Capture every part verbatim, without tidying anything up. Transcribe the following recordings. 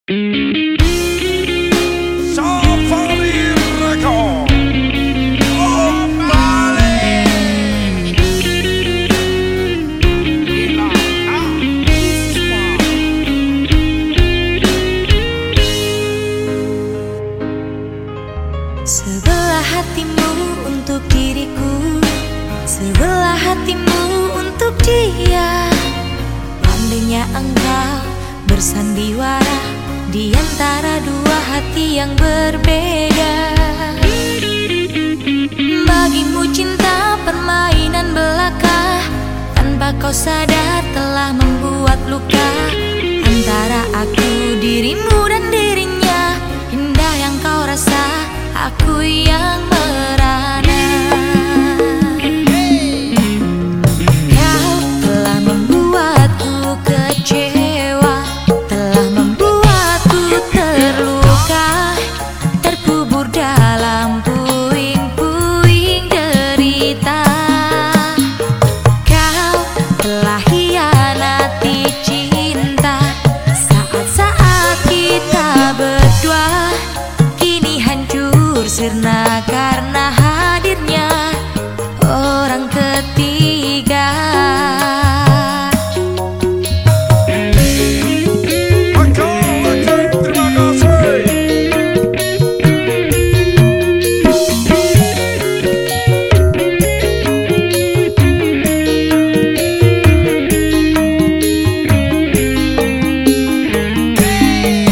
Safari Record. Oh, Bali. Gila. Ah, semua. Sebelah hatimu untuk diriku, sebelah hatimu untuk dia. Pandainya engkau bersandiwara di antara dua hati yang berbeda. Bagimu cinta permainan belaka, tanpa kau sadar telah membuat luka antara aku, dirimu dan dirinya. Indah yang kau rasa, aku yang merana. Kau telah membuatku kecewa, telah membuatku terluka, terkubur dalam puing-puing derita. Kau telah hianati cinta saat-saat kita berdua, kini hancur sirna karena hadirnya orang ketiga.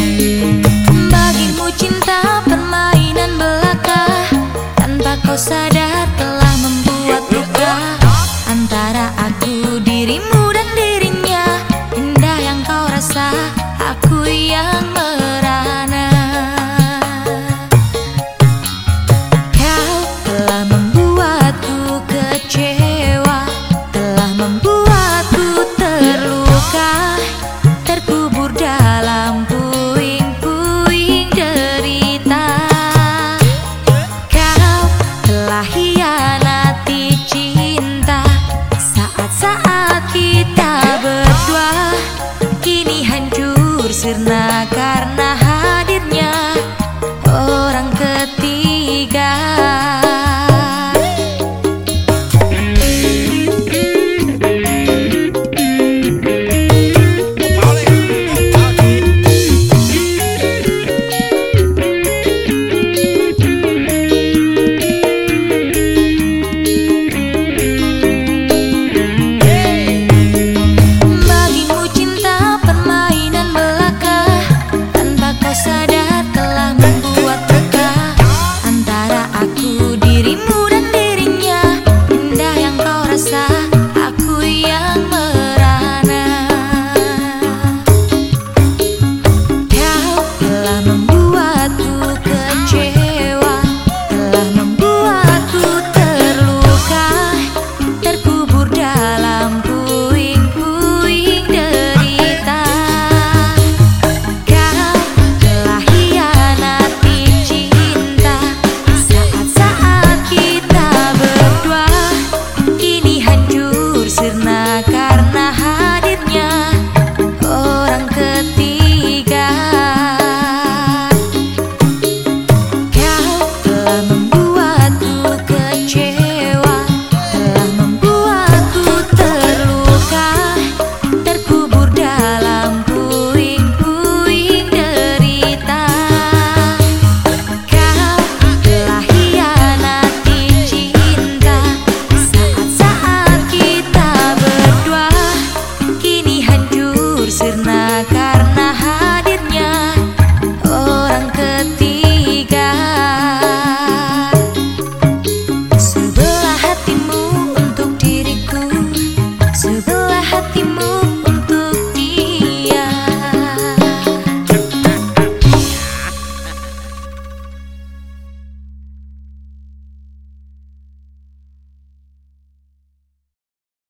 Bagimu cinta permainan belaka, tanpa kau sadar